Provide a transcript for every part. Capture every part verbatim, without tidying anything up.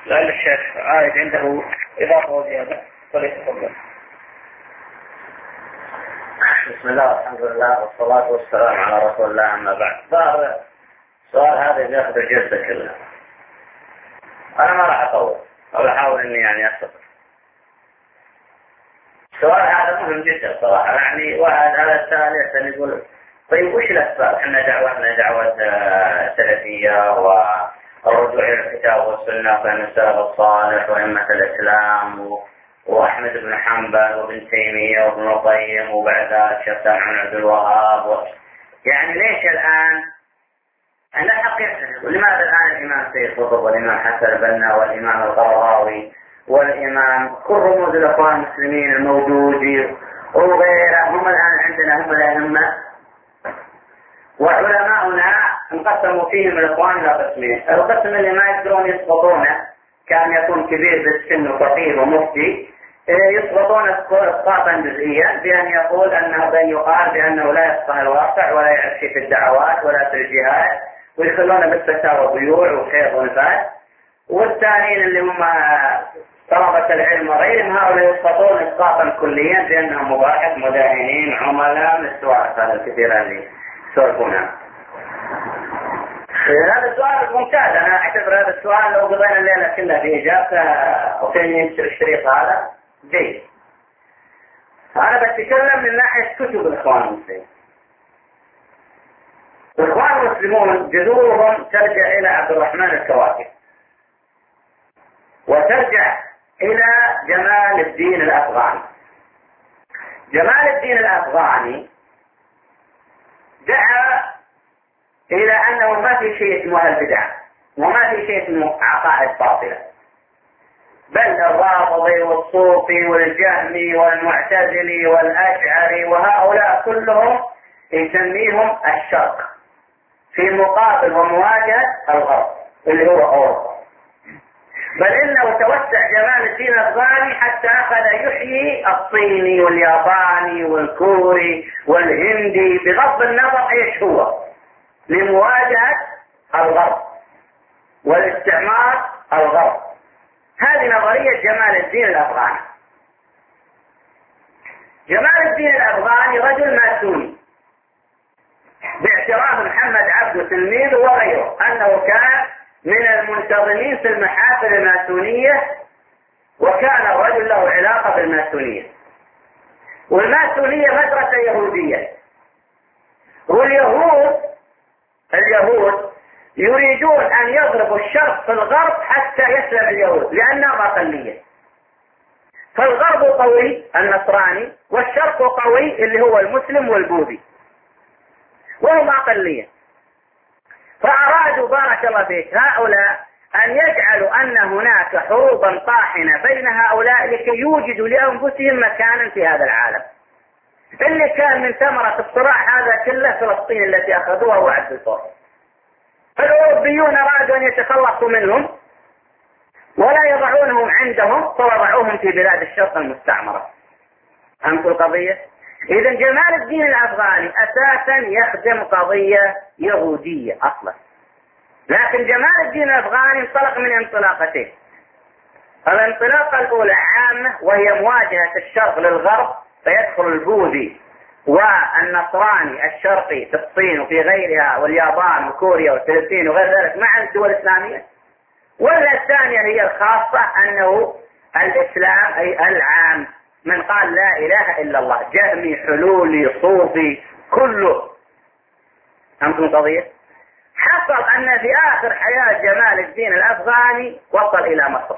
لأن الشيخ عايد عنده إضافة وزيادة فليتفضل. بسم الله والحمد لله والصلاة والسلام على رسول الله. أما بعد، ظاهر السؤال هذا بياخذ الجلسة كلها. أنا ما راح أطول أو أحاول إني يعني أختصر. السؤال هذا مهم جدا صراحة. يعني واحد على السؤال يسأل يقول طيب وش الأسباب؟ إحنا دعوتنا دعوة سلفية والرجوع إلى الكتاب والسنة فإن السلف الصالح وأئمة الإسلام وأحمد بن حنبل وابن تيمية وابن القيم وبعد ذلك الشيخ سامع بن عبد الوهاب و... يعني ليش الآن؟ أنا حقيقة ولماذا الآن الإمام سيد قطب والإمام حسن البنا والإمام القرضاوي والإمام كل رموز الأخوان المسلمين الموجودين وغيره هم الآن عندنا هم الأئمة، وعلماؤنا انقسموا فيهم الإخوان إلى قسمين. القسم اللي ما يقدرون يسقطونه كان يكون كبير بالسن وفقيه ومفتي يسقطون اسقاطا جزئيا بأن يقول أنه بأن يقال بأنه لا يفقه الواقع ولا يعرف في الدعوات ولا في الجهاد ويخلونه بالفتاوى بيوع وخيط ونفاس. والثانيين اللي هم طلبة العلم وغيرهم هؤلاء يسقطون اسقاطا كليا بأنهم مباحث مداهنين عملاء من السؤال هذا الكثير اللي يسولفونها. هذا السؤال ممتاز. أنا أعتبر هذا السؤال لو قضينا الليلة كلها في إجابته وكان الشريط هذا جيد. أنا بتكلم من ناحية كتب الإخوان المسلمين. الإخوان المسلمون جذورهم ترجع إلى عبد الرحمن الكواكب وترجع إلى جمال الدين الأفغاني. جمال الدين الأفغاني دعا إلى أنه ما في شيء اسمه البدع وما في شيء اسمه عقائد باطلة، بل الرافضي والصوفي والجهمي والمعتزلي والأشعري وهؤلاء كلهم يسميهم الشرق في مقابل ومواجهة الغرب اللي هو أوروبا. بل إنه توسع جمال الدين الأفغاني حتى أخذ يحيي الصيني والياباني والكوري والهندي بغض النظر إيش هو لمواجهة الغرب والاستعمار الغرب. هذه نظرية جمال الدين الأفغاني. جمال الدين الأفغاني رجل ماسوني باعتراف محمد عبده تلميذه وغيره أنه كان من المنتظمين في المحافل الماسونية وكان الرجل له علاقة بالماسونية. والماسونية مدرسة يهودية، واليهود اليهود يريدون أن يضربوا الشرق في الغرب حتى يسلم اليهود لأنهم أقلية. فالغرب قوي النصراني والشرق قوي اللي هو المسلم والبوذي وهم أقلية. فأرادوا بارك الله فيك هؤلاء أن يجعلوا أن هناك حروبا طاحنة بين هؤلاء لكي يوجدوا لأنفسهم مكانا في هذا العالم. اللي كان من ثمرة الصراع هذا كله فلسطين التي أخذوها وعد الفرس. فالأوروبيون أرادوا أن يتخلصوا منهم ولا يضعونهم عندهم فوضعوهم في بلاد الشرق المستعمرة. فهمت القضية؟ إذا جمال الدين الأفغاني أساسا يخدم قضية يهودية أصلا، لكن جمال الدين الأفغاني انطلق من انطلاقتين. الانطلاقة الأولى عامة وهي مواجهة الشرق للغرب، فيدخل البوذي والنصراني الشرقي في الصين وفي غيرها واليابان وكوريا والفلبين وغير ذلك مع الدول الإسلامية. ولا الثانية هي الخاصة أنه الإسلام أي العام من قال لا إله إلا الله جهمي حلولي صوفي كله. أنتم قضية حصل أن في آخر حياة جمال الدين الأفغاني وصل إلى مصر.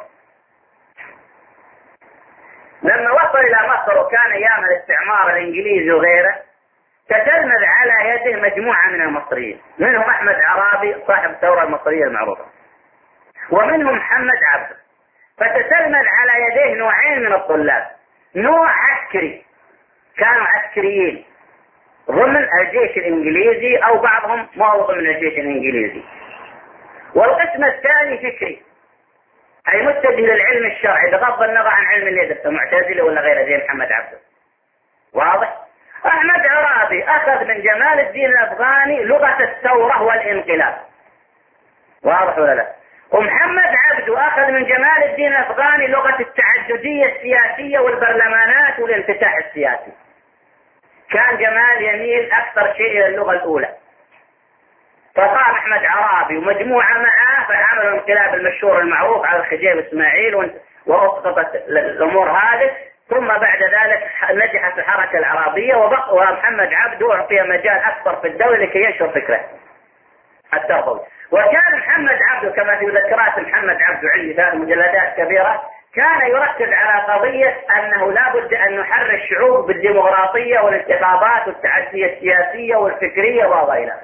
لما وصل إلى مصر وكان أيام الاستعمار الإنجليزي وغيره تتلمذ على يده مجموعة من المصريين، منهم أحمد عرابي صاحب الثورة المصرية المعروفة ومنهم محمد عبده. فتتلمذ على يديه نوعين من الطلاب، نوع عسكري كانوا عسكريين ضمن الجيش الإنجليزي أو بعضهم ما هو ضمن الجيش الإنجليزي، والقسم الثاني فكري أي متجه للعلم الشرعي بغض النظر عن علم اليد معتزلي ولا غيره زي محمد عبده. واضح؟ أحمد عرابي أخذ من جمال الدين الأفغاني لغة الثورة والانقلاب. واضح ولا لا؟ ومحمد عبده عبده أخذ من جمال الدين الأفغاني لغة التعددية السياسية والبرلمانات والانفتاح السياسي. كان جمال يميل أكثر شيء إلى اللغة الأولى، فقام أحمد عرابي ومجموعة معه فعملوا الانقلاب المشهور المعروف على الخديوي إسماعيل وأسقطت الأمور هذه. ثم بعد ذلك نجحت الحركة العربية وبقى ومحمد عبده أعطي مجال أكثر في الدولة لكي ينشر فكره التربوي. وكان محمد عبده كما في ذكرات محمد عبده عندي ثلاث مجلدات كبيرة كان يركز على قضية أنه لا بد أن نحرر الشعوب بالديمقراطية والانتخابات والتعدية السياسية والفكرية وغيرها.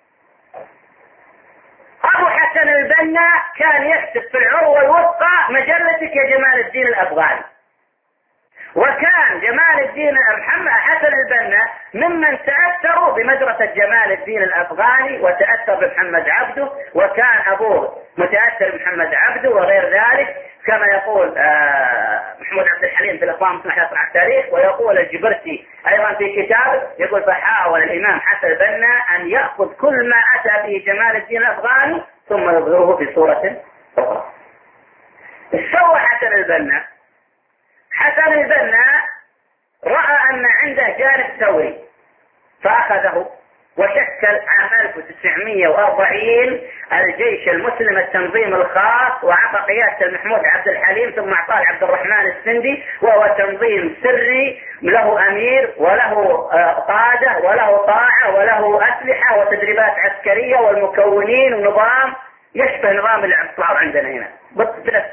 أبو حسن البنا كان يكتب في العروة الوثقى مجلتك يا جمال الدين الأفغاني، وكان جمال الدين محمد حسن البنا ممن تأثروا بمدرسة جمال الدين الأفغاني وتأثر بمحمد عبده، وكان أبوه متأثر بمحمد عبده وغير ذلك، كما يقول محمود عبد الحليم في الإخوان المسلمين على التاريخ، ويقول الجبرتي أيضا في كتابه يقول فحاول الإمام حسن البنا أن يأخذ كل ما أتى به جمال الدين الأفغاني ثم يظهره في صورة أخرى. سوى حسن البنا حسن البنا رأى أن عنده جانب ثوري فأخذه وشكل عام ألف وتسعمئة وأربعين الجيش المسلم التنظيم الخاص، وعطى قيادة محمود عبد الحليم ثم أعطاه عبد الرحمن السندي، وهو تنظيم سري له أمير وله قادة وله طاعة وله أسلحة وتدريبات عسكرية والمكونين ونظام يشبه نظام الاعتصام عندنا هنا بالضبط.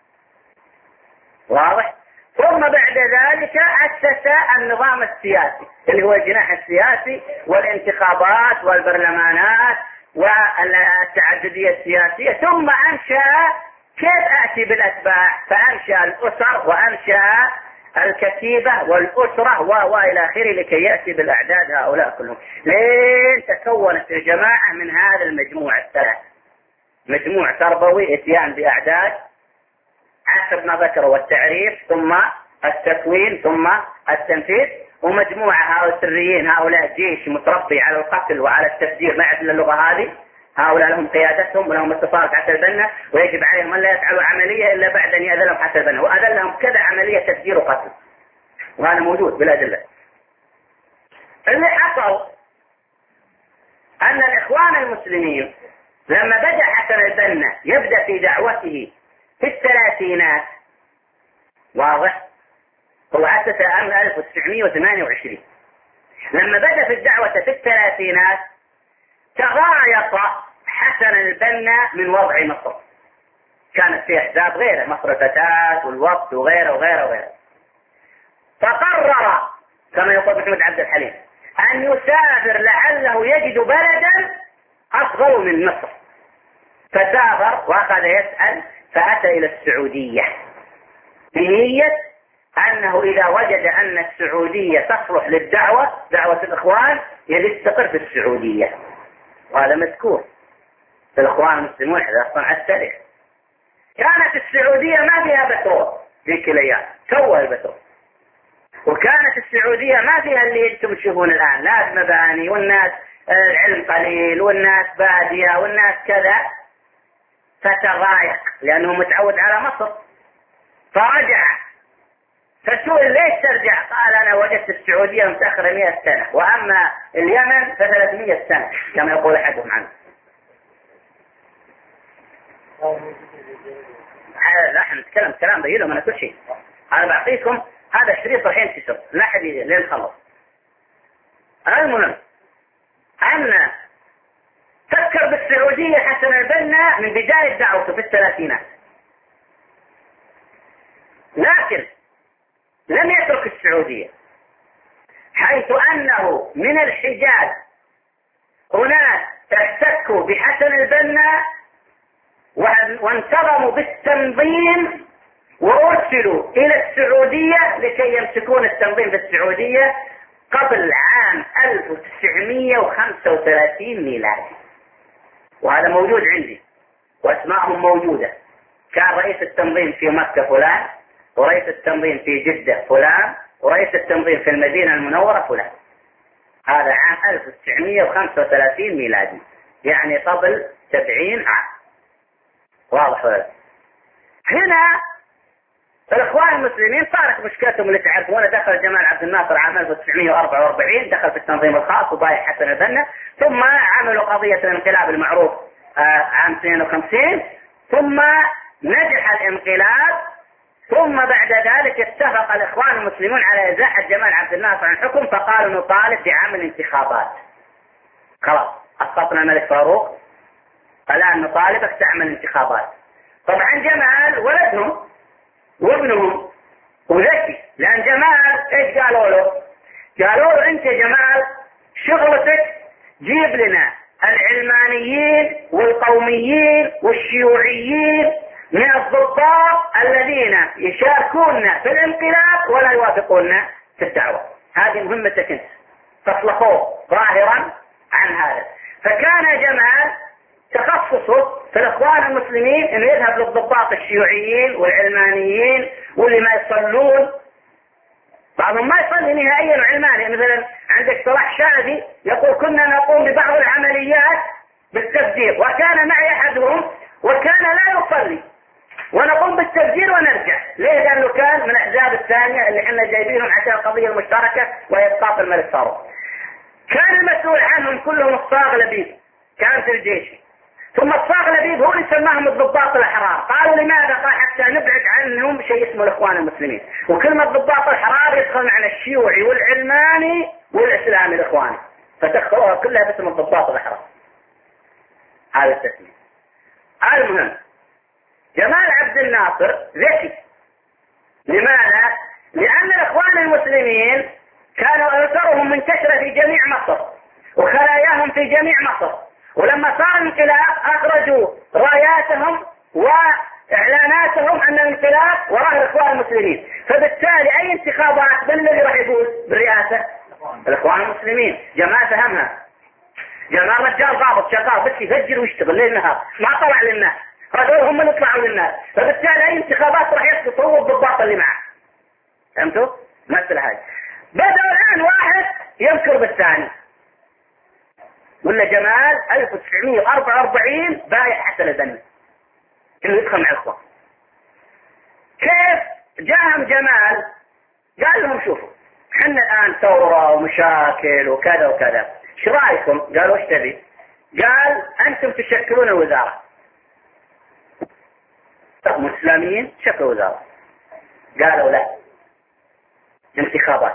واضح؟ ثم بعد ذلك أسس النظام السياسي اللي هو الجناح السياسي والانتخابات والبرلمانات والتعددية السياسية، ثم أنشأ كيف أتي بالأتباع، فأنشأ الأسر وأنشأ الكتيبة والأسرة وإلى آخره لكي يأتي بالأعداد هؤلاء كلهم. لين تكونت الجماعة من هذا المجموع الثلاث، مجموع تربوي اتيان بأعداد حسب ما ذكروا والتعريف ثم التكوين ثم التنفيذ، ومجموعة هؤلاء السريين هؤلاء جيش متربي على القتل وعلى التفجير ما يعرف اللغة هذه، هؤلاء لهم قيادتهم ولهم اتصال حتى البنا، ويجب عليهم أن لا يفعلوا عملية إلا بعد أن يأذن لهم حتى البنا، وأذن لهم كذا عملية تفجير وقتل، وهذا موجود بالأدلة. اللي حصل أن الإخوان المسلمين لما بدأ حسن البنا يبدأ في دعوته في الثلاثينات، واضح، هو أسس عام ألف وتسعمئة وثمانية وعشرين، لما بدأ في الدعوة في الثلاثينات تغايط حسن البنا من وضع مصر، كانت في أحزاب غيره مصر الفتاة والوقت وغيره وغيره وغيره، فقرر كما يقول محمود عبد الحليم أن يسافر لعله يجد بلدا أصغر من مصر، فسافر وأخذ يسأل فأتى إلى السعودية بنية أنه إذا وجد أن السعودية تصلح للدعوة دعوة الإخوان يستقر في السعودية، وهذا مذكور في الإخوان المسلمون إذا صنع التاريخ. كانت السعودية ما فيها بترول ذيك الأيام، سوى البترول، وكانت السعودية ما فيها اللي انتم تشوفون الآن، لا مباني والناس العلم قليل والناس بادية والناس كذا، فتضايق لأنه متعود على مصر فرجع، فسئل ليش ترجع؟ قال أنا وجدت السعودية متأخرة مئة سنة، وأما اليمن فثلاثمئة سنة كما يقول أحدهم عنه. لا احنا نتكلم كلام بينه من كل شيء، أنا بعطيكم هذا الشريط راح ينتشر لا أحد لين خلص. المهم أن فكر بالسعودية حسن البنا من بداية دعوته في الثلاثينات، لكن لم يترك السعودية، حيث أنه من الحجاز هناك احتكوا بحسن البنا وانتظموا بالتنظيم وأرسلوا إلى السعودية لكي يمسكون التنظيم في السعودية قبل عام ألف وتسعمئة وخمسة وثلاثين ميلادي، وهذا موجود عندي واسمائهم موجودة. كان رئيس التنظيم في مكة فلان، ورئيس التنظيم في جدة فلان، ورئيس التنظيم في المدينة المنورة فلان. هذا عام ألف وتسعمئة وخمسة وثلاثين ميلادي، يعني قبل سبعين عام. واضح ولا؟ هنا الإخوان المسلمين صارت مشكلتهم اللي تعرفونها. دخل جمال عبد الناصر عام ألف وتسعمئة وأربعة وأربعين، دخل في التنظيم الخاص وبايع حسن البنا، ثم عملوا قضية الانقلاب المعروف عام اثنين وخمسين، ثم نجح الانقلاب، ثم بعد ذلك اتفق الإخوان المسلمون على إزاحة جمال عبد الناصر عن الحكم، فقالوا نطالب بعمل انتخابات. خلاص أسقطنا الملك فاروق، الآن نطالبك تعمل انتخابات. طبعا جمال ولدهم وابنهم وذكي، لأن جمال ايش قالوا له؟ قالوا له انت جمال شغلتك جيب لنا العلمانيين والقوميين والشيوعيين من الضباط الذين يشاركون في الانقلاب ولا يوافقون في الدعوة. هذه مهمتك انت. فاطلقوه ظاهرا عن هذا. فكان جمال تخصصه في الإخوان المسلمين انه يذهب للضباط الشيوعيين والعلمانيين واللي ما يصلون. بعضهم ما يصلي نهائيا علماني، مثلا عندك صلاح شادي يقول كنا نقوم ببعض العمليات بالتفجير، وكان معي احدهم وكان لا يصلي، ونقوم بالتفجير ونرجع. ليه؟ لانه كان من الاحزاب الثانيه اللي احنا جايبينهم عشان القضيه المشتركه وهي اسقاط الملك فاروق. كان المسؤول عنهم كلهم الصاغ لبيب، كان في الجيش. ثم الصاغ لبيب هو اللي سماهم الضباط الاحرار. قالوا لماذا؟ قال حتى نبعد عنهم شيء اسمه الاخوان المسلمين، وكلمه ضباط الاحرار يدخل معنا الشيوعي والعلماني والاسلامي الاخواني، فتدخلوها كلها باسم الضباط الاحرار. هذا التسميه. المهم جمال عبد الناصر ذكي. لماذا؟ لان الاخوان المسلمين كانوا اثرهم منتشره في جميع مصر وخلاياهم في جميع مصر، ولما صار الانقلاب اخرجوا راياتهم واعلاناتهم ان الانقلاب وراء الاخوان المسلمين. فبالتالي اي انتخابات من الذي راح يفوز بالرئاسه؟ الاخوان المسلمين. جمال فهمها. جمال رجال ضابط شغال بس يفجر ويشتغل ليل نهار، ما طلع للناس، هذول هم اللي يطلعوا للناس. فبالتالي اي انتخابات راح يسقط هو الضباط اللي معه. فهمتوا؟ مثل هاي. بدأ الان واحد ينكر بالثاني. ولا جمال ألف وتسعمئة وأربعة وأربعين بايع حسن البنا انه يدخل مع الاخوان. كيف جاهم جمال؟ قال لهم شوفوا احنا الان ثوره ومشاكل وكذا وكذا، ايش رايكم؟ قالوا ايش تبي؟ قال انتم تشكلون الوزاره. طب الاسلاميين شكلوا وزاره. قالوا لا، انتخابات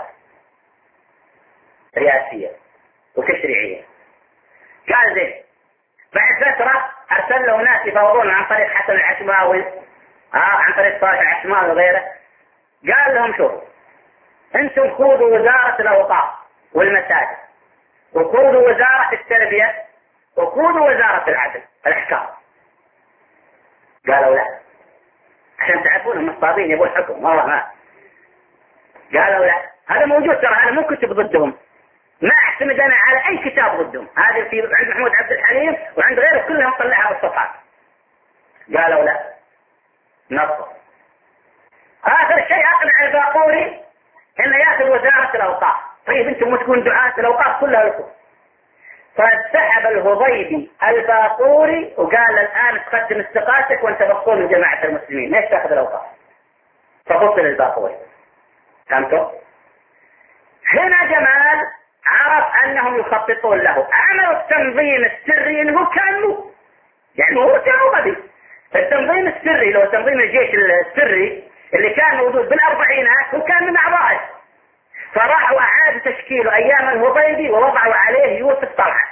رئاسيه وتشريعيه. قال زين. بعد فترة أرسل له ناس يفاوضون عن طريق حسن العشماوي، آه عن طريق صالح العشماوي وغيره. قال لهم شوفوا أنتم خذوا وزارة الأوقاف والمساجد، وخذوا وزارة التربية، وخذوا وزارة العدل الأحكام. قالوا لا، عشان تعرفون مصطادين يبون حكم والله ما. قالوا لا، هذا موجود ترى، أنا مو كتب ضدهم، ما اعتمد انا على اي كتاب ضدهم، هذه في عند محمود عبد الحليم وعند غيره كلهم طلعها بالصفحات. قالوا لا، نصر. اخر شيء اقنع الباقوري انه ياخذ وزاره الاوقاف. طيب انتم مو تكون دعاة الاوقاف كلها لكم. فسحب الهضيبي الباقوري وقال الان تقدم استقالتك وانت مفصول من جماعه المسلمين، ليش تاخذ الاوقاف؟ ففصل الباقوري. فهمتوا؟ هنا جمال عرف انهم يخططون له، عملوا التنظيم السري اللي هو كان يعني هو كان غبي. التنظيم السري اللي هو تنظيم الجيش السري اللي كان موجود بالاربعينات هو كان من اعضائه. فراحوا اعادوا تشكيله ايام الهضيبي ووضعوا عليه يوسف طلعت.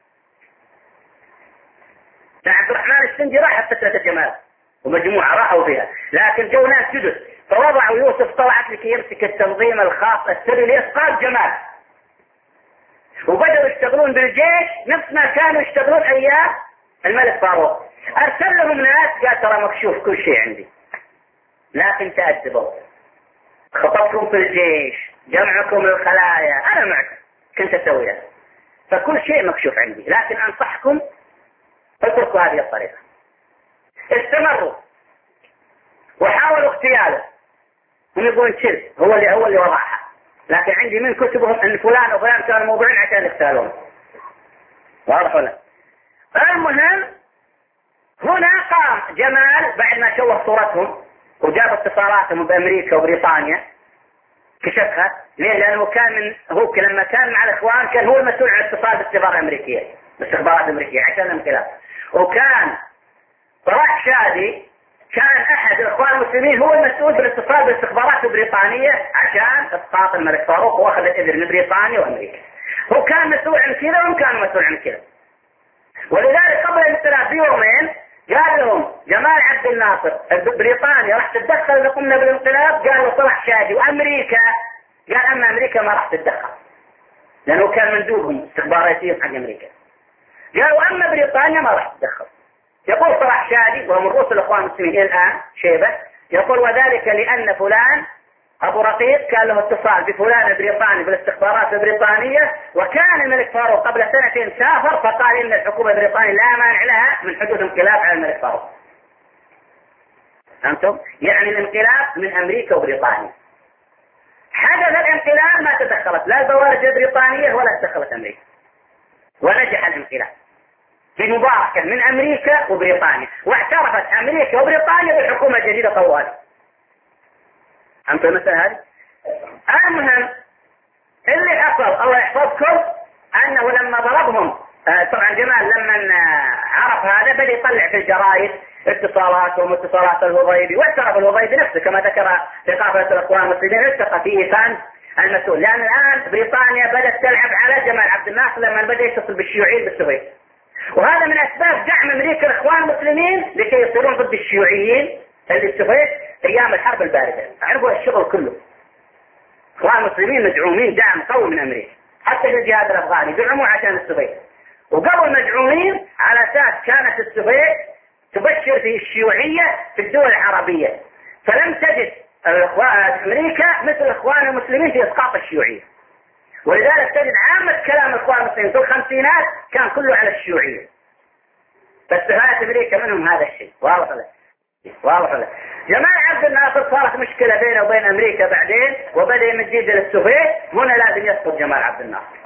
عبد الرحمن السندي راح فترة الجمال ومجموعة راحوا فيها، لكن جو ناس جدد فوضعوا يوسف طلعت لكي يمسك التنظيم الخاص السري لإسقاط جمال. وبدأوا يشتغلون بالجيش نفس ما كانوا يشتغلون أيام الملك فاروق. أرسل لهم ناس قال ترى مكشوف كل شيء عندي، لكن تأدبوا، خطبكم في الجيش، جمعكم الخلايا، أنا معكم كنت أسويها، فكل شيء مكشوف عندي، لكن أنصحكم اتركوا هذه الطريقة. استمروا وحاولوا اغتياله، هم يقولون تشيل هو اللي هو اللي وضعها، لكن عندي من كتبهم ان فلان وفلان كانوا موضوعين عشان يغتالون. واضح ولا؟ المهم هنا قام جمال بعد ما شوه صورتهم وجاب اتصالاتهم بامريكا وبريطانيا كشفها. ليه؟ لانه كان من هو لما كان مع الاخوان كان هو المسؤول عن اتصال بالاستخبارات الامريكيه بالاستخبارات الامريكيه عشان الانقلاب. وكان صلاح شادي كان احد الاخوان المسلمين هو المسؤول بالاتصال بالاستخبارات البريطانيه عشان اسقاط الملك فاروق واخذ الاذن من بريطانيا وامريكا. هو كان مسؤول عن كذا وهم كانوا مسؤول عن كذا. ولذلك قبل الانقلاب بيومين قال لهم جمال عبد الناصر بريطانيا راح تتدخل اذا قمنا بالانقلاب. قال له صلاح شادي وامريكا قال اما امريكا ما راح تتدخل لانه كان مندوبهم استخباراتيين حق امريكا. قالوا اما بريطانيا ما راح تتدخل. يقول صلاح شادي وهو من رؤوس الاخوان المسلمين الان شيبه يقول وذلك لان فلان ابو رقيق كان له اتصال بفلان البريطاني بالاستخبارات البريطانيه وكان الملك فاروق قبل سنتين سافر فقال ان الحكومه البريطانيه لا مانع لها من حدوث انقلاب على الملك فاروق. فهمتم؟ يعني الانقلاب من امريكا وبريطانيا. حدث الانقلاب ما تدخلت لا البوارج البريطانيه ولا تدخلت امريكا ونجح الانقلاب بمباركه من امريكا وبريطانيا واعترفت امريكا وبريطانيا بالحكومه الجديده طوال. فهمتوا المسألة هذه؟ المهم اللي حصل الله يحفظكم انه لما ضربهم آه طبعا جمال لما عرف هذا بدا يطلع في الجرائد اتصالاتهم واتصالات الهضيبي واعترف الهضيبي نفسه كما ذكر في قافله الاخوان المسلمين التقى في ايفان المسؤول. لان الان بريطانيا بدات تلعب على جمال عبد الناصر لما بدا يتصل بالشيوعيين بالسويد. وهذا من اسباب دعم امريكا الاخوان المسلمين لكي يصيرون ضد الشيوعيين اللي السويد ايام الحرب البارده. عرفوا الشغل كله. اخوان المسلمين مدعومين دعم قوي من امريكا حتى في الجهاد الافغاني دعموا عشان السويد. وقبل مدعومين على اساس كانت السويد تبشر في الشيوعيه في الدول العربيه. فلم تجد امريكا مثل الاخوان المسلمين في اسقاط الشيوعيه. ولذلك تجد عامه كلام الاخوان المسلمين في الخمسينات كان كله على الشيوعيه. فاستفادت امريكا منهم هذا الشيء. واضح لك؟ واضح لك؟ جمال عبد الناصر صارت مشكله بينه وبين امريكا بعدين وبدا يمد يده للسوفيت. هنا لازم يسقط جمال عبد الناصر.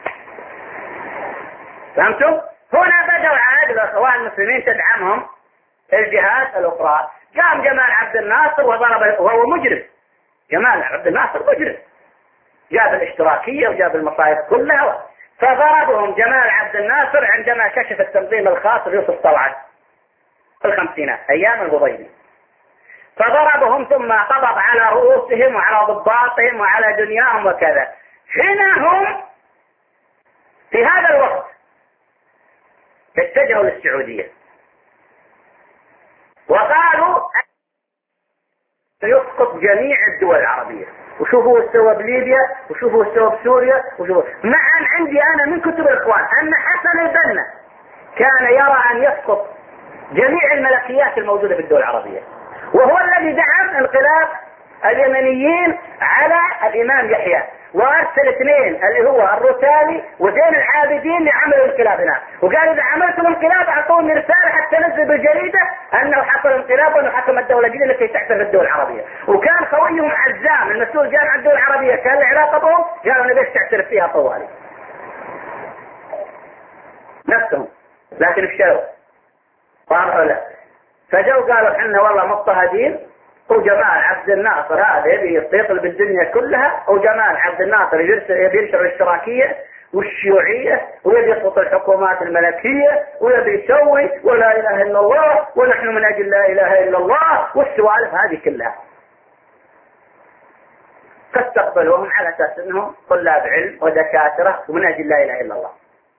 فهمتم؟ هنا بدأوا عاد الاخوان المسلمين تدعمهم الجهات الاخرى. قام جمال عبد الناصر وضرب وهو مجرم. جمال عبد الناصر مجرم. جاب الاشتراكيه وجاب المصايب كلها. فضربهم جمال عبد الناصر عندما كشف التنظيم الخاص بيوسف طلعت في الخمسينات ايام الهضيبي. فضربهم ثم قبض على رؤوسهم وعلى ضباطهم وعلى دنياهم وكذا. هنا هم في هذا الوقت اتجهوا للسعودية وقالوا سيسقط جميع الدول العربية. وشوفوا استوى بليبيا وشوفوا استوى بسوريا وشوفوا. معا عندي انا من كتب الاخوان ان حسن البنا كان يرى ان يسقط جميع الملكيات الموجودة في الدول العربية وهو الذي دعم انقلاب اليمنيين على الامام يحيى وارسل اثنين اللي هو الرسالي وزين العابدين لعمل الانقلاب هناك. وقال اذا عملتم انقلاب اعطوني رساله حتى نزل بالجريده انه حصل انقلاب وانه حكم الدوله الجديده لكي تحتل الدول العربيه. وكان خويهم عزام المسؤول جامع الدول العربيه كان له علاقه بهم قالوا انا بس تعترف فيها طوالي نفسهم لكن فشلوا. صاروا لا فجوا قالوا احنا والله مضطهدين وجمال عبد الناصر هذا يبي يطيطل بالدنيا كلها وجمال عبد الناصر يبي ينشر الاشتراكيه والشيوعيه ويبي يسقط الحكومات الملكيه ويبي يسوي ولا اله الا الله ونحن من اجل لا اله الا الله والسوالف هذه كلها. فاستقبلوهم على اساس انهم طلاب علم ودكاتره ومن اجل لا اله الا الله.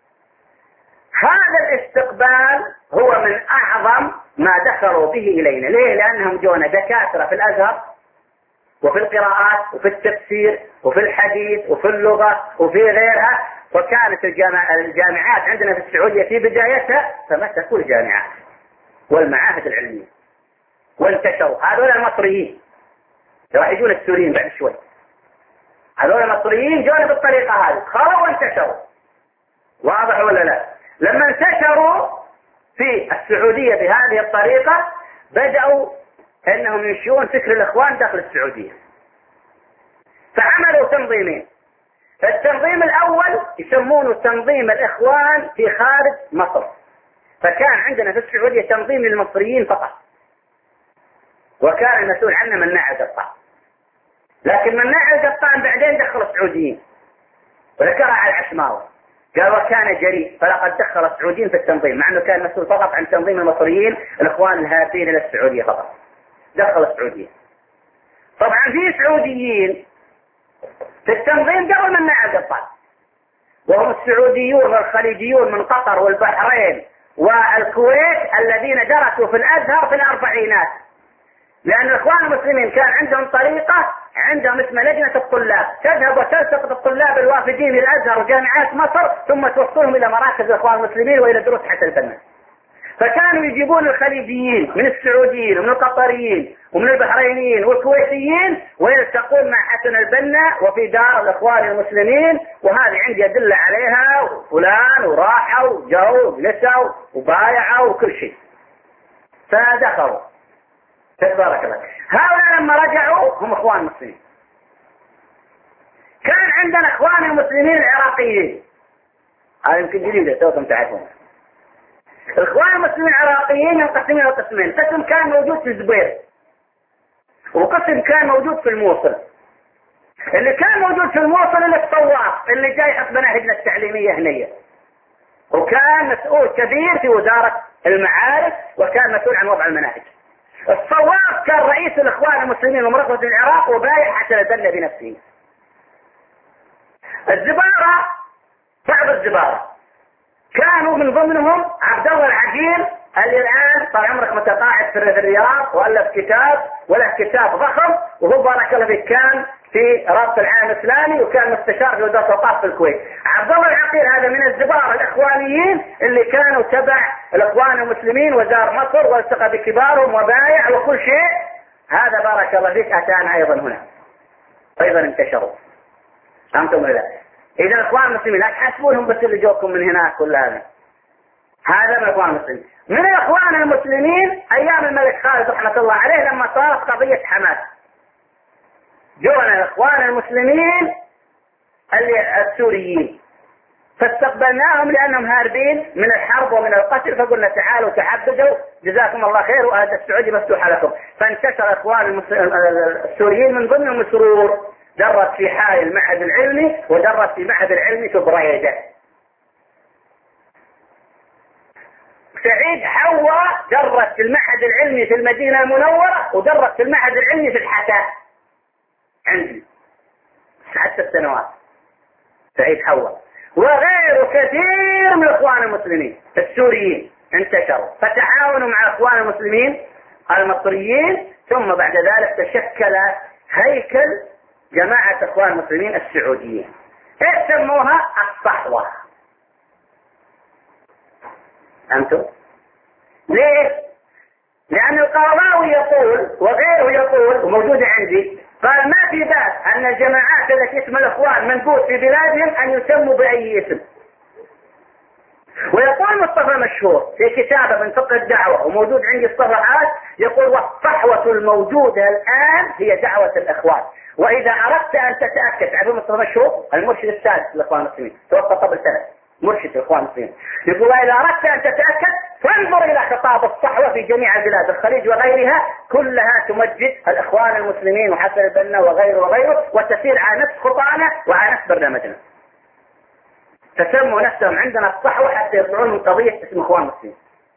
هذا الاستقبال هو من اعظم ما دخلوا به الينا. ليه؟ لانهم جونا دكاتره في الازهر وفي القراءات وفي التفسير وفي الحديث وفي اللغه وفي غيرها. وكانت الجامعات عندنا في السعوديه في بدايتها فمسكوا الجامعات والمعاهد العلميه وانتشروا. هذول المصريين راح يجون السوريين بعد شوي. هذول المصريين جونا بالطريقه هذه خلوا وانتشروا. واضح ولا لا؟ لما انتشروا في السعودية بهذه الطريقة بدأوا انهم ينشئون فكر الاخوان داخل السعودية. فعملوا تنظيمين. التنظيم الاول يسمونه تنظيم الاخوان في خارج مصر فكان عندنا في السعودية تنظيم للمصريين فقط، وكان المسؤول عنه مناع القطان. لكن مناع القطان بعدين دخل السعوديين، وذكرها على العشماوي قال وكان جريء فلقد دخل السعوديين في التنظيم، مع انه كان مسؤول فقط عن تنظيم المصريين الاخوان الهابين الى السعوديه فقط، دخل السعوديه. طبعا في سعوديين في التنظيم قبل مناع القطان، وهم السعوديون والخليجيون من قطر والبحرين والكويت الذين درسوا في الازهر في الاربعينات، لان الاخوان المسلمين كان عندهم طريقه، عندهم اسمها لجنه الطلاب، تذهب وتلتقط الطلاب الوافدين الى الازهر وجامعات مصر ثم توصلهم الى مراكز الاخوان المسلمين والى دروس حسن البنا. فكانوا يجيبون الخليجيين من السعوديين ومن القطريين ومن البحرينيين والكويتيين ويلتقون مع حسن البنا وفي دار الاخوان المسلمين، وهذه عندي ادله عليها، فلان وراحوا وجو وجلسوا وبايعوا وكل شيء. فدخلوا تبارك الله. هؤلاء لما رجعوا هم اخوان مسلمين. كان عندنا اخوان المسلمين العراقيين، هذا يمكن جديدة توكم تعرفون. الاخوان المسلمين العراقيين ينقسمون الى قسمين، قسم كان موجود في الزبير وقسم كان موجود في الموصل. اللي كان موجود في الموصل اللي الطواف اللي جاي يحط مناهجنا التعليمية هنية، وكان مسؤول كبير في وزارة المعارف وكان مسؤول عن وضع المناهج. الصواف كان رئيس الاخوان المسلمين ومركز العراق وبايع حتى البنا بنفسه. الزبارة بعض الزبارة كانوا من ضمنهم عبد الله العجيل اللي الان طال عمرك متقاعد في الرياض والف كتاب وله كتاب ضخم، وهو بارك الله فيه كان في رابطة العالم الاسلامي وكان مستشار في وزارة الاوقاف في الكويت. عبد الله العقيل هذا من الزبارة الاخوانيين اللي كانوا تبع الاخوان المسلمين وزار مصر والتقى بكبارهم وبايع وكل شيء. هذا بارك الله فيك اتانا ايضا هنا، ايضا انتشروا. فهمتم ولا لا؟ اذا الاخوان المسلمين لا تحسبونهم بس اللي جوكم من هناك كل هذا. هذا من الاخوان المسلمين. من الاخوان المسلمين ايام الملك خالد رحمه الله عليه لما صارت قضيه حماس، جونا الاخوان المسلمين السوريين فاستقبلناهم لانهم هاربين من الحرب ومن القتل، فقلنا تعالوا تعبدوا جزاكم الله خير وهذا السعودي مفتوحه لكم. فانتشر اخوان السوريين من ضمنهم سرور درس في حائل المعهد العلمي ودرس في معهد العلمي في بريدة. سعيد حوا درس في المعهد العلمي في المدينة المنورة ودرس في المعهد العلمي في الحكاة عندي عشر سنوات. سعيد حوا وغيره كثير من الاخوان المسلمين السوريين انتشروا فتعاونوا مع الاخوان المسلمين المصريين، ثم بعد ذلك تشكل هيكل جماعة اخوان المسلمين السعوديين. ايش سموها؟ الصحوة. انتم ليه؟ لان القرضاوي يقول وغيره يقول وموجود عندي، قال ما في بأس ان الجماعات التي اسم الاخوان منبوذ في بلادهم ان يسموا باي اسم. ويقول مصطفى مشهور في كتابه من فقه الدعوة وموجود عندي الصفحات، يقول والصحوة الموجودة الان هي دعوة الاخوان. واذا اردت ان تتأكد، تعرفون مصطفى مشهور المرشد السادس للاخوان المسلمين توفى قبل سنة، مرشد الاخوان المسلمين، يقول واذا اردت ان تتأكد فانظر الى خطاب الصحوة في جميع البلاد الخليج وغيرها كلها تمجد الاخوان المسلمين وحسن البنا وغيره وغيره وتسير على نفس خطانا وعلى نفس برنامجنا. تسموا نفسهم عندنا الصحوة حتى يطلعون من قضية اسم اخوان المسلمين.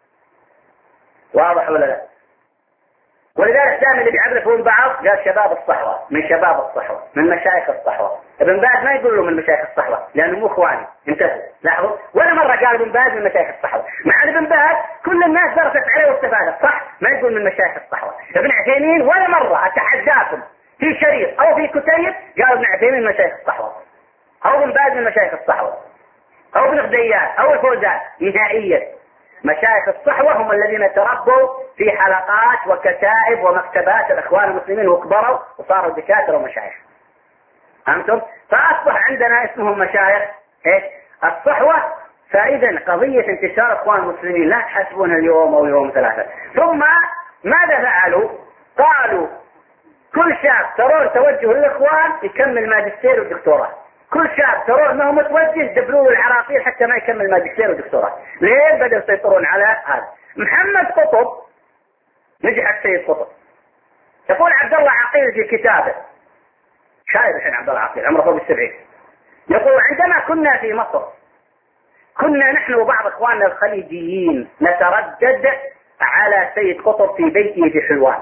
واضح ولا لا؟ ولذلك دائما اللي بيعرفون بعض قال شباب الصحوة، من شباب الصحوة، من مشايخ الصحوة. ابن باز ما يقول له من مشايخ الصحوة لانه مو اخواني، انتهوا. لاحظوا ولا مرة قال ابن باز من مشايخ الصحوة، مع ابن باز كل الناس درست عليه واستفادت، صح؟ ما يقول من مشايخ الصحوة. ابن عثيمين ولا مرة اتحداكم في شريط او في كتيب قال ابن عثيمين من مشايخ الصحوة، او ابن باز من مشايخ الصحوة، او ابن غديان او الفوزان. نهائيا مشايخ الصحوة هم الذين تربوا في حلقات وكتائب ومكتبات الاخوان المسلمين وكبروا وصاروا دكاتره ومشايخ. فهمتم؟ فاصبح عندنا اسمهم مشايخ ايش؟ الصحوة. فاذا قضية انتشار اخوان المسلمين لا تحسبونها اليوم او يوم ثلاثة. ثم ماذا فعلوا؟ قالوا كل شاب ترون توجه للاخوان يكمل ماجستير ودكتوراه. كل شاب ترون انه متوجه دبلوا العراقيل حتى ما يكمل ماجستير ودكتوراه. ليه؟ بدأوا يسيطرون على هذا. محمد قطب نجح السيد قطب. يقول عبد الله عقيل في كتابه، شايب الحين عبد الله عقيل عمره فوق السبعين، يقول عندما كنا في مصر كنا نحن وبعض اخواننا الخليجيين نتردد على سيد قطب في بيته في حلوان،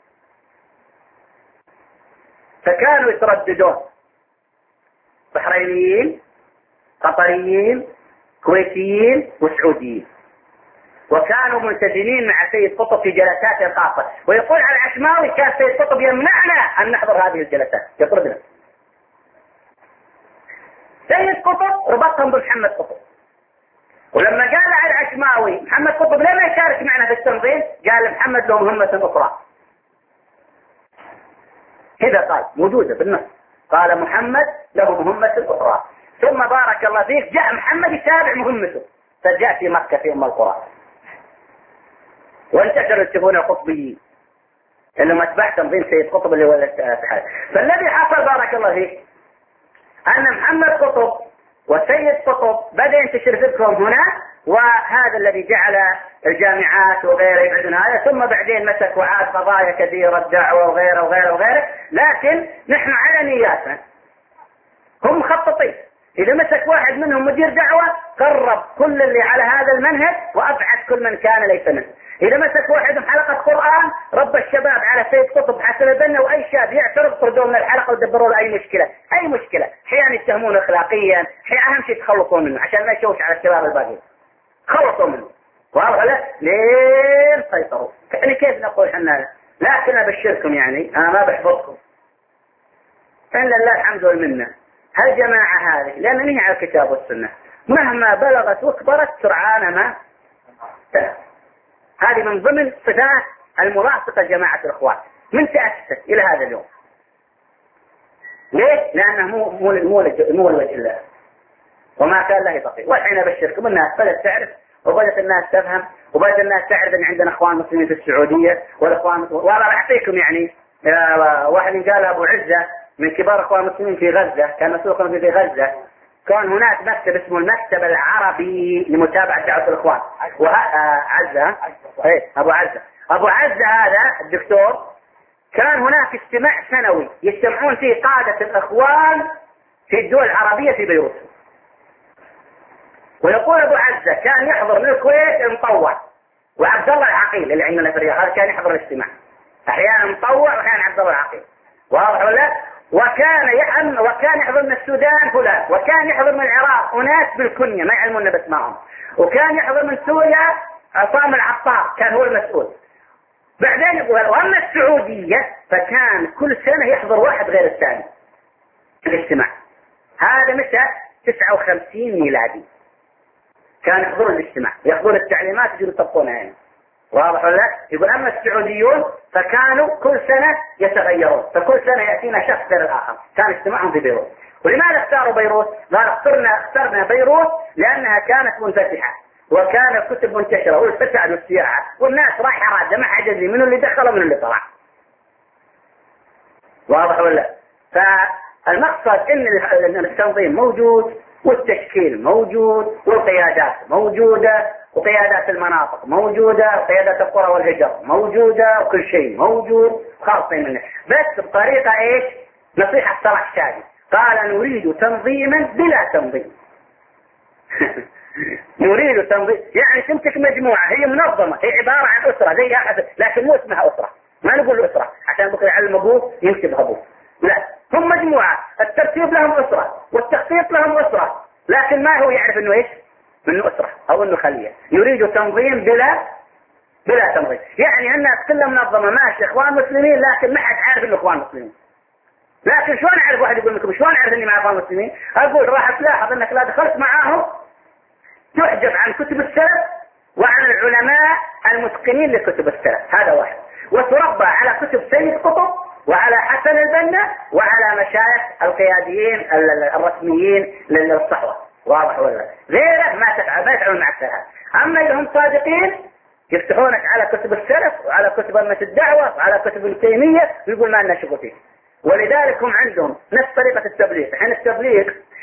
فكانوا يترددون بحرينيين قطريين كويتيين وسعوديين، وكانوا ملتزمين مع سيد قطب في جلسات الخاصة. ويقول على العشماوي كان سيد قطب يمنعنا أن نحضر هذه الجلسات، يطردنا. سيد قطب ربطهم بمحمد قطب، ولما قال على العشماوي محمد قطب ليه ما يشارك معنا في التنظيم؟ قال محمد له مهمة أخرى. كذا قال موجودة بالنص، قال محمد له مهمة أخرى. ثم بارك الله فيك جاء محمد يتابع مهمته، فجاء في مكة في أم القرى وانتشروا السفن القطبيين اللي ما اتبع تنظيم سيد قطب اللي هو الاتحاد. فالذي حصل بارك الله فيك أن محمد قطب وسيد قطب بدأ ينتشر فكرهم هنا، وهذا الذي جعل الجامعات وغيره يبعدون هذا. ثم بعدين مسكوا عاد قضايا كثيرة، الدعوة وغيره وغيره وغيره. لكن نحن على نياتنا، هم مخططين. إذا مسك واحد منهم مدير دعوة قرب كل اللي على هذا المنهج وأبعد كل من كان ليس منه. إذا مسك واحد من حلقة قرآن رب الشباب على سيد قطب حسن البنا، وأي شاب يعترض طردوه من الحلقة ودبروا له أي مشكلة أي مشكلة أحيانا يتهمونه أخلاقيا، أهم شيء تخلصون منه عشان ما يشوش على الشباب الباقيين، خلصوا منه. واضح لا؟ لين سيطروا. يعني كيف نقول احنا لكن أبشركم، يعني أنا ما بحفظكم إن لله الحمد والمنة. هالجماعة هذه لأن هي على الكتاب والسنة مهما بلغت وكبرت سرعان ما تلف. هذه من ضمن صفات الملاصقة جماعة الإخوان من تأسست إلى هذا اليوم. ليه؟ لأنه مو مو مو مو الوجه الله، وما كان له يطفي. والحين أبشركم الناس بدأت تعرف، وبدأت الناس تفهم، وبدأت الناس تعرف أن عندنا إخوان مسلمين في السعودية والإخوان. وأنا أعطيكم يعني واحد قال أبو عزة من كبار إخوان المسلمين في غزة، كان مسؤول في غزة، كان هناك مكتب اسمه المكتب العربي لمتابعة دعوة الإخوان. وعزة ايه أبو عزة أبو عزة هذا الدكتور، كان هناك اجتماع سنوي يجتمعون فيه قادة الإخوان في الدول العربية في بيروت. ويقول أبو عزة كان يحضر من الكويت المطوع، وعبد الله العقيل اللي عندنا في الرياض هذا كان يحضر الاجتماع، أحيانا مطوع وأحيانا عبد الله العقيل. واضح ولا؟ وكان يحضر وكان يحضر من السودان فلان، وكان يحضر من العراق أناس بالكنية ما يعلمون باسمائهم، وكان يحضر من سوريا عصام العطار كان هو المسؤول. بعدين يقول وأما السعودية فكان كل سنة يحضر واحد غير الثاني في الاجتماع. هذا متى؟ تسعة وخمسين ميلادي كان يحضرون الاجتماع، ياخذون التعليمات يجوا يطبقونها يعني. واضح ولا؟ يقول أما السعوديون فكانوا كل سنة يتغيرون، فكل سنة يأتينا شخص غير الآخر. كان اجتماعهم في بيروت. ولماذا اختاروا بيروت؟ قال اخترنا اخترنا بيروت لأنها كانت منفتحة، وكان الكتب منتشرة والفساد والسياحة، والناس رايحة راجعة ما حد يدري منو اللي دخل ومنو اللي طلع. واضح ولا؟ فالمقصد ان التنظيم موجود، والتشكيل موجود، والقيادات موجودة، وقيادات المناطق موجودة، وقيادات القرى والهجر موجودة، وكل شيء موجود خاصين منه. بس بطريقة ايش؟ نصيحة صلاح شادي قال نريد تنظيما بلا تنظيم. نريد تنظيم يعني تمسك مجموعة هي منظمة، هي عبارة عن أسرة زي أحد، لكن مو اسمها أسرة، ما نقول أسرة عشان بكرة يعلم أبوه يمشي بأبوه، لا هم مجموعة الترتيب لهم أسرة والتخطيط لهم أسرة، لكن ما هو يعرف إنه إيش؟ إنه أسرة أو إنه خلية. يريد تنظيم بلا بلا تنظيم، يعني الناس كلها منظمة ماشي إخوان مسلمين، لكن ما حد عارف إنه إخوان مسلمين. لكن شلون أعرف؟ واحد يقول لكم شلون أعرف إني مع إخوان مسلمين؟ أقول راح تلاحظ إنك لا دخلت معاهم تحجب عن كتب السلف وعن العلماء المتقنين لكتب السلف، هذا واحد، وتربى على كتب سيد قطب وعلى حسن البنا وعلى مشايخ القياديين الرسميين للصحوة. واضح ولا؟ غيره ما تفعل ما يفعلون معك هذا. أما إذا هم صادقين يفتحونك على كتب السلف وعلى كتب أئمة الدعوة وعلى كتب ابن تيمية ويقول ما لنا شغل فيه. ولذلك هم عندهم نفس طريقة التبليغ. الحين التبليغ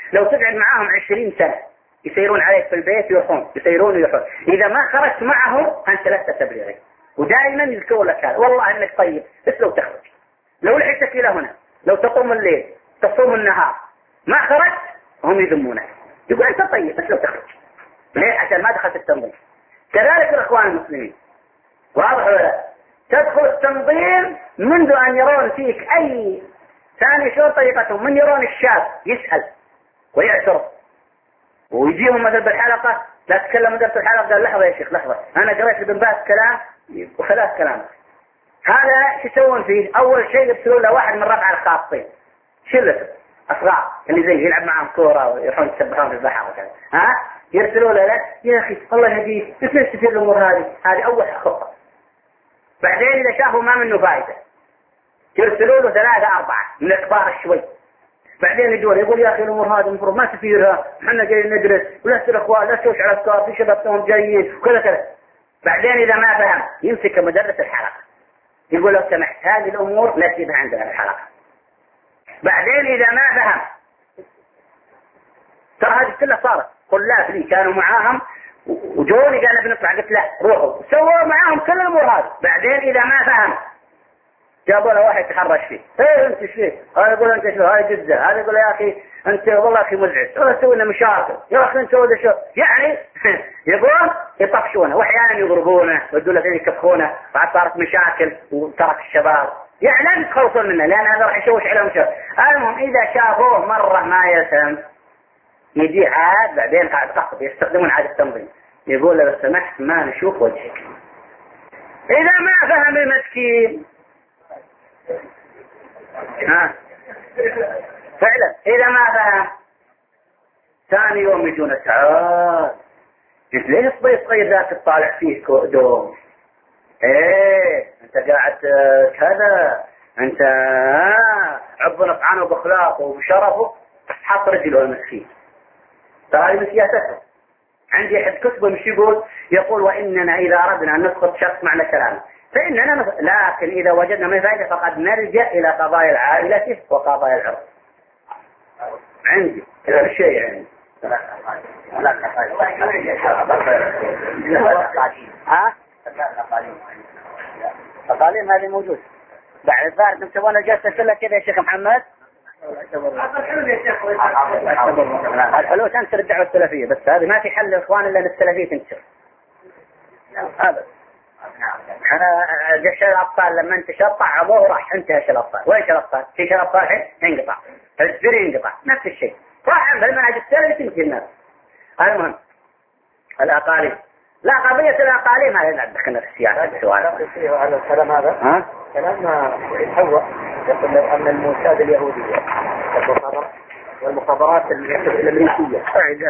لو تقعد معاهم عشرين سنة يسيرون عليك في البيت يروحون يسيرون ويروحون، إذا ما خرجت معهم أنت لست تبلغي. ودائما يذكروا لك هذا، والله إنك طيب بس لو تخرج، لو لحقتك إلى هنا، لو تقوم الليل تصوم النهار ما خرجت هم يذمونك، يقول أنت طيب بس لو تخرج. ليه؟ عشان ما دخلت التنظيم. كذلك الإخوان المسلمين، واضح ولا لا؟ تدخل التنظيم منذ أن يرون فيك أي ثاني شو طريقتهم، من يرون الشاب يسأل ويعترض ويجيهم مثلا بالحلقة لا تتكلم مدرس الحلقة، قال لحظة يا شيخ لحظة أنا قريت ابن باز كلام وخلاص كلامك. هذا شو يسوون فيه؟ أول شيء يرسلون له واحد من ربع الخاصين شلته أصغار اللي زي يلعب معهم كورة ويروحون يسبحون في البحر وكذا، ها يرسلوا له لا يا أخي الله يهديك كيف تستفيد الأمور هذه؟ هذه أول خطة. بعدين إذا شافوا ما منه فائدة يرسلوا له ثلاثة أربعة من الكبار شوي. بعدين يجون يقول يا أخي الأمور هذه المفروض ما تثيرها، احنا جايين ندرس ولا تصير أخوان لا تشوش على أفكار في شباب توهم جايين وكذا كذا. بعدين إذا ما فهم يمسك مدرس الحلقة يقول لو سمحت هذه الأمور لا تجيبها عندنا في الحلقة. بعدين إذا ما فهم ترى هذه كلها صارت طلاب لي كانوا معاهم وجوني قال بنطلع، قلت لا روحوا سووا معاهم كل الأمور هذه. بعدين إذا ما فهم جابوا له واحد يتحرش فيه، ايه انت شو هذا يقول انت شو هاي جزة، هذا يقول يا اخي انت والله اخي مزعج، والله تسوي لنا مشاكل يا اخي انت ولا شو يعني يقول يطفشونه واحيانا يضربونه ويقول لك يكفخونه، بعد صارت مشاكل وترك الشباب. يعني لا تخلصون منه لان هذا راح يشوش عليهم شر. المهم اذا شافوه مرة ما يفهم يجي عاد بعدين قاعد قصد يستخدمون عاد التنظيم يقول له لو سمحت ما نشوف وجهك. اذا ما فهم المسكين ها فعلا إذا ما فهم ثاني يوم يجون تعال قلت ليه صغير صغير ذاك تطالع فيه دوم، ايه انت قاعد كذا انت عبنا في عنه باخلاقه وبشرفه حط رجله المسكين. ترى من سياسته عندي احد كتبه مش يقول يقول واننا اذا اردنا ان نسقط شخص معنى كلامه فإننا نف... لكن إذا وجدنا من فائدة فقد نرجع إلى قضايا العائلة وقضايا العرض. عندي هذا الشيء عندي. ها؟ التقاليم هذه موجود. بعد الظاهر كنت تبغى جالسة كلها كذا يا شيخ محمد. الحلول تنشر الدعوة السلفية بس هذه ما في حل للإخوان إلا للسلفية تنشر. هذا. أنا جيش الأبطال لما انتشر طعموه راح انتهى الأبطال. وإيش الأبطال؟ جيش الأبطال الحين ينقطع، الزر ينقطع، نفس الشيء. راح بالمنهج السلفي تمشي الناس. المهم الأقاليم، لا قضية الأقاليم هذا لا دخلنا في السياسة السؤال. على الكلام هذا ها؟ كلام حواء يقول أن الموساد اليهودية والمخابرات الأمريكية.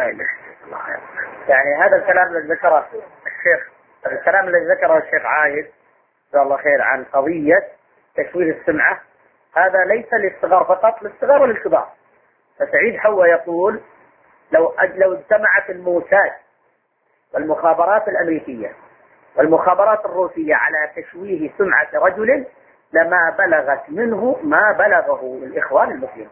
يعني هذا الكلام الذي ذكره الشيخ، الكلام الذي ذكره الشيخ عايد جزاه الله خير عن قضية تشويه السمعة، هذا ليس للصغار فقط، للصغار وللكبار. فسعيد حواء يقول لو لو اجتمعت الموساد والمخابرات الأمريكية والمخابرات الروسية على تشويه سمعة رجل لما بلغت منه ما بلغه الإخوان المسلمين.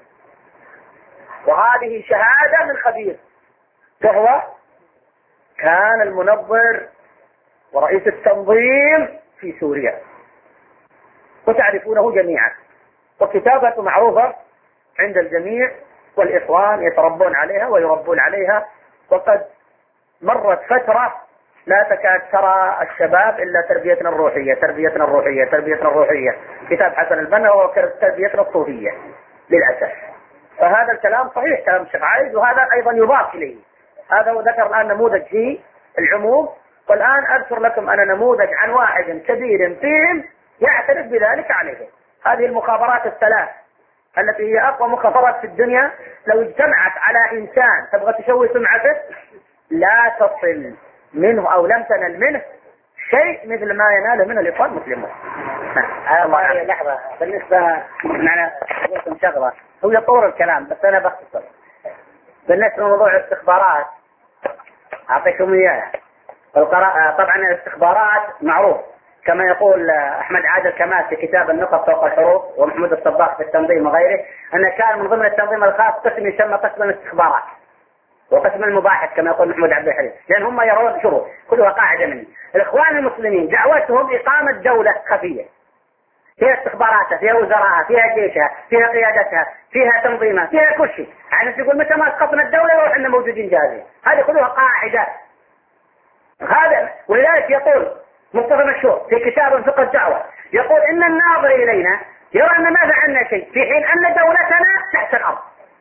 وهذه شهادة من خبير وهو كان المنظر ورئيس التنظيم في سوريا وتعرفونه جميعا، وكتابته معروفة عند الجميع والإخوان يتربون عليها ويربون عليها. وقد مرت فترة لا تكاد ترى الشباب إلا تربيتنا الروحية تربيتنا الروحية تربيتنا الروحية، كتاب حسن البنا هو تربيتنا الصوفية للأسف. فهذا الكلام صحيح كلام الشيخ عايد، وهذا أيضا يضاف إليه. هذا هو ذكر الآن نموذج في العموم، والآن أذكر لكم أنا نموذج عن واحد كبير فيهم يعترف بذلك عليه. هذه المخابرات الثلاث التي هي أقوى مخابرات في الدنيا لو اجتمعت على إنسان تبغى تشوي سمعته لا تصل منه أو لم تنل منه شيء مثل ما يناله منه الإخوان المسلمون. والله لحظة بالنسبة معنا قلتم شغلة هو يطور الكلام بس أنا بختصر. بالنسبة لموضوع الاستخبارات أعطيكم إياه. طبعا الاستخبارات معروف كما يقول أحمد عادل كمال في كتاب النقط فوق الحروف، ومحمود الصباح في التنظيم وغيره، أن كان من ضمن التنظيم الخاص قسم يسمى قسم الاستخبارات وقسم المباحث كما يقول محمود عبد الحليم، لأن هم يرون شروط كلها قاعدة مني. الإخوان المسلمين دعوتهم إقامة دولة خفية فيها استخباراتها، فيها وزراءها، فيها جيشها، فيها قيادتها، فيها تنظيمها، فيها كل شيء. يعني تقول متى ما اسقطنا الدولة يروح احنا موجودين جاهزين. هذه كلها قاعدة. هذا ولذلك يقول مصطفى مشهور في كتاب فقه الدعوة، يقول إن الناظر إلينا يرى أن ما فعلنا شيء في حين أن دولتنا تحت الأرض.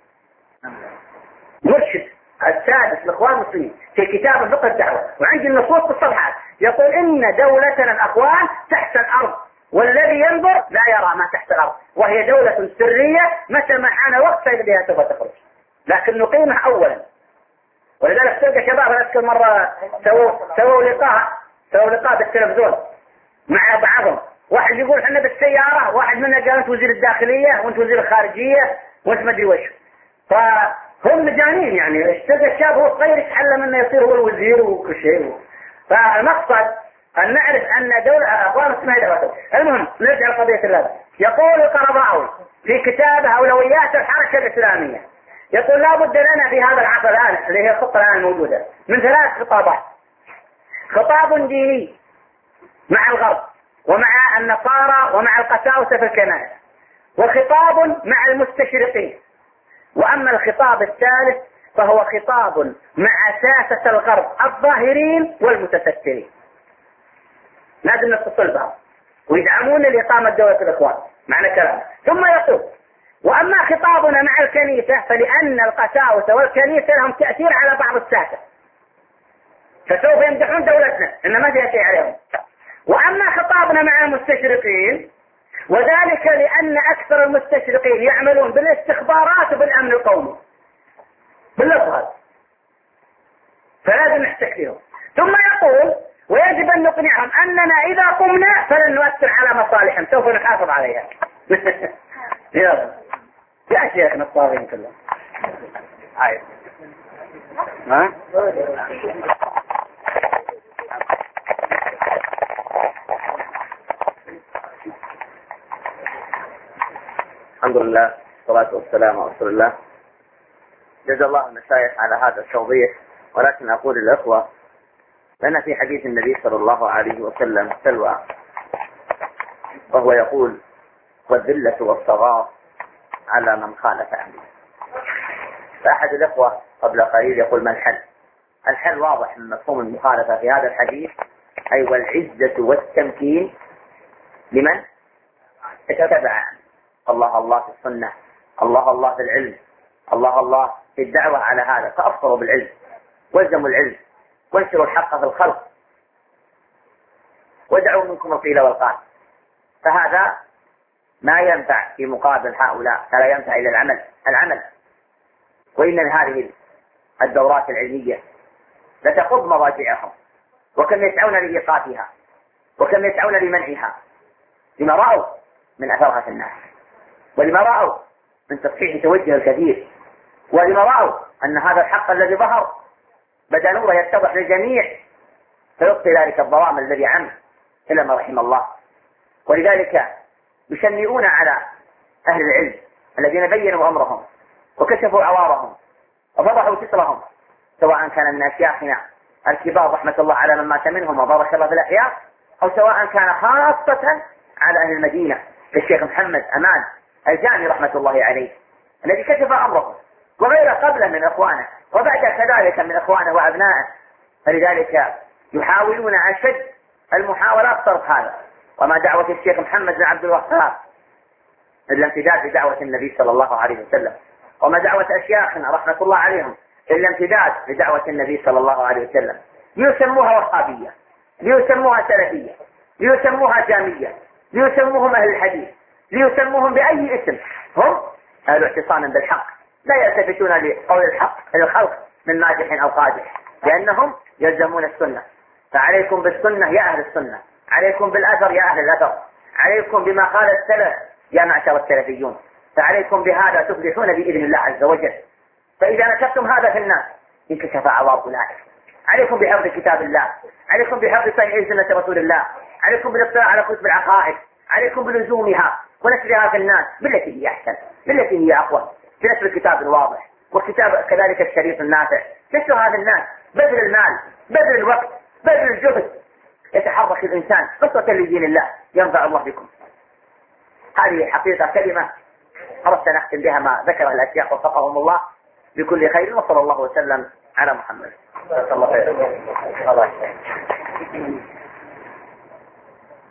مرشد السادس الإخوان المسلمين في كتاب فقه الدعوة، وعندي النصوص في الصفحات، يقول إن دولتنا الأخوان تحت الأرض، والذي ينظر لا يرى ما تحت الأرض، وهي دولة سرية متى ما حان وقت فإذا بها سوف تخرج، لكن نقيمها أولا. ولذلك تلقى شباب أذكر مرة سووا سووا لقاء سووا لقاء بالتلفزيون مع بعضهم، واحد يقول احنا بالسيارة، واحد منا قال انت وزير الداخلية وانت وزير الخارجية وانت ما ادري وش، فهم مجانين يعني. تلقى الشاب هو صغير يتحلم انه يصير هو الوزير وكل شيء. فالمقصد أن نعرف أن دولة أخوان اسمها دولة. المهم نرجع لقضية اللازم. يقول القرضاوي في كتابه أولويات الحركة الإسلامية، يقول لا بد لنا في هذا العصر الآن اللي هي الخطة الآن الموجودة من ثلاث خطابات: خطاب ديني مع الغرب ومع النصارى ومع القساوسة في الكنائس، وخطاب مع المستشرقين، وأما الخطاب الثالث فهو خطاب مع ساسة الغرب الظاهرين والمتسترين. لازم نتصل بهم ويدعمون لإقامة دولة الإخوان معنى كلامه. ثم يقول: وأما خطابنا مع الكنيسة فلأن القساوسة والكنيسة لهم تأثير على بعض الساسة، فسوف يمدحون دولتنا إن ما فيها شيء عليهم. وأما خطابنا مع المستشرقين وذلك لأن أكثر المستشرقين يعملون بالاستخبارات وبالأمن القومي باللفظ، فلازم نحتك فيهم. ثم يقول: ويجب أن نقنعهم أننا إذا قمنا فلن نؤثر على مصالحهم، سوف نحافظ عليها. يا يا شيخنا الطاغين كلهم. عايز ها؟ الحمد لله والصلاة والسلام على رسول الله. جزا الله المشايخ على هذا التوضيح، ولكن أقول للأخوة لأن في حديث النبي صلى الله عليه وسلم سلوى، وهو يقول: والذلة والصغار على من خالف أهله. فأحد الأخوة قبل قليل يقول: ما الحل؟ الحل واضح من مفهوم المخالفة في هذا الحديث، أي والعزة والتمكين لمن اتبع الله الله في السنة، الله الله في العلم، الله الله في الدعوة على هذا، فأفطروا بالعلم والزموا العلم وانشروا الحق في الخلق ودعوا منكم القيل والقال. فهذا ما ينفع في مقابل هؤلاء، فلا ينفع إلى العمل العمل وإن من هذه الدورات العلمية لتقض مضاجعهم، وكم يسعون لإيقافها وكم يسعون لمنعها، لما رأوا من أثرها في الناس، ولما رأوا من تصحيح توجه الكثير، ولما رأوا أن هذا الحق الذي ظهر بدأ نوره يتضح للجميع، فيبقي ذلك الظلام الذي عم إلا ما رحم الله. ولذلك يشنئون على أهل العلم الذين بينوا أمرهم وكشفوا عوارهم وفضحوا سترهم، سواء كان من أشياخنا الكبار رحمة الله على من مات منهم وبارك الله في الأحياء، أو سواء كان خاصة على أهل المدينة الشيخ محمد أمان الجاني رحمة الله عليه الذي كشف أمرهم، وغيره قبله من إخوانه وبعد كذلك من إخوانه وأبنائه. فلذلك يحاولون أشد المحاولات صرف هذا. وما دعوة الشيخ محمد بن عبد الوهاب إلا امتداد لدعوة النبي صلى الله عليه وسلم، وما دعوة أشياخنا رحمة الله عليهم إلا امتداد لدعوة النبي صلى الله عليه وسلم. ليسموها وهابية، ليسموها سلفية، ليسموها جامية، ليسموهم أهل الحديث، ليسموهم بأي اسم، هم أهل اعتصام بالحق، لا يلتفتون لقول الحق للخلق من مادح أو قادح، لأنهم يلزمون السنة. فعليكم بالسنة يا أهل السنة، عليكم بالأثر يا أهل الأثر، عليكم بما قال السلف يا معشر السلفيون، فعليكم بهذا تفلحون بإذن الله عز وجل. فإذا نشرتم هذا في الناس انكشف عوار أولئك. عليكم بحفظ كتاب الله، عليكم بحفظ صحيح سنة رسول الله، عليكم بالاطلاع على كتب العقائد، عليكم بلزومها ونشرها في الناس بالتي هي أحسن، بالتي هي أقوى، بنشر الكتاب الواضح والكتاب كذلك الشريف النافع، نشر هذا الناس، بذل المال، بذل الوقت، بذل الجهد، يتحرك الإنسان قصة لدين الله، ينفع الله بكم. هذه حقيقة كلمة أردت نختم بها ما ذكر الأشياخ وفقهم الله بكل خير، وصلى الله وسلم على محمد. الله خير.